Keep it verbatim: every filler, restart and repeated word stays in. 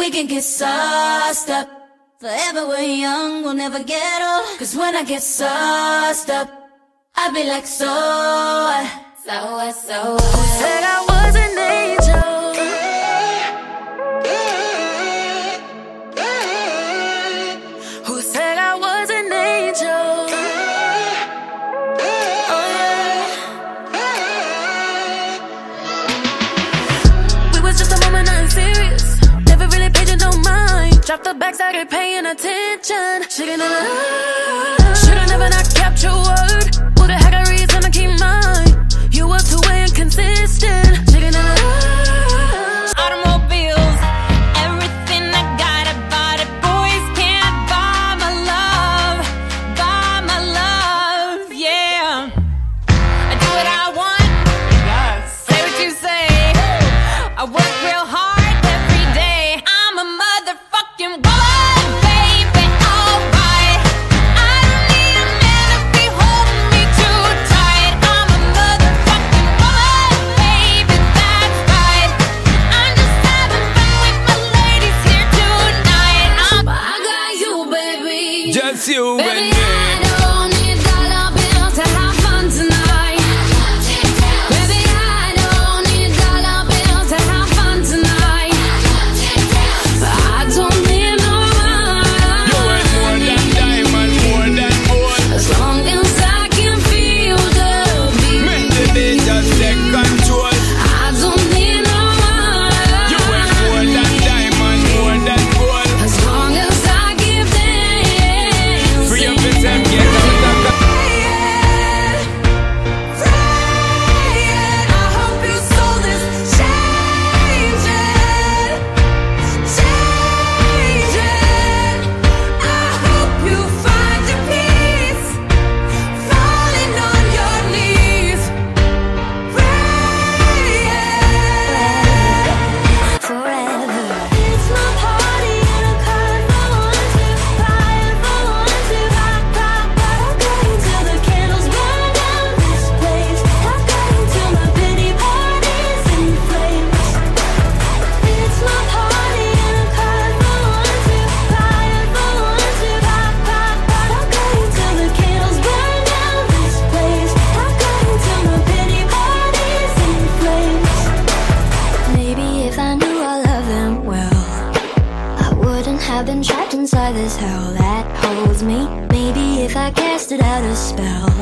we can get sauced up. Forever we're young, we'll never get old. Cause when I get sauced up, I be like, so what? So what, so what? Who said I was an angel? Who said I was an angel? Oh yeah. We was just a moment, nothing serious. Never really paid you no mind. Dropped the back, started paying attention. Should've never, should've never not kept your word. Who the heck a reason to keep mine? You were too inconsistent. Should've never. Automobiles, everything I got about it. Boys can't buy my love, buy my love, yeah. I do what I want, yes. Say what you say. I work real hard every day. I'm a motherfucking woman, baby, alright. I don't need a man to be holding me too tight. I'm a motherfucking woman, baby, that's right. I'm just having fun with my ladies here tonight. I'm, But I got you, baby. Just you Baby, and me. I don't need dollar bills to have fun tonight. Baby, I don't need dollar bills to have fun tonight. But I don't need no You ain't more money. than diamond, more than gold. As long as I can feel the Make beat. the day just take control. I don't need no You ain't more money. than diamond, more than gold. As long as I give them. Free up yourself, get out of the I hope you saw this changing, changing. I hope you find your peace, falling on your knees, praying forever. It's my party and I'm crying for one to, crying for one to, rock, rock, but I'm going till the candles burn down this place. I'm going till my pity party's in flames. It's my party and I'm crying for one to, crying for one to, rock, rock, but I'm going till the candles burn down this place. I'm going till my pity party's in flames. Maybe if I knew all of them well, I wouldn't have been trapped inside this hell that holds me. Maybe if I casted out a spell,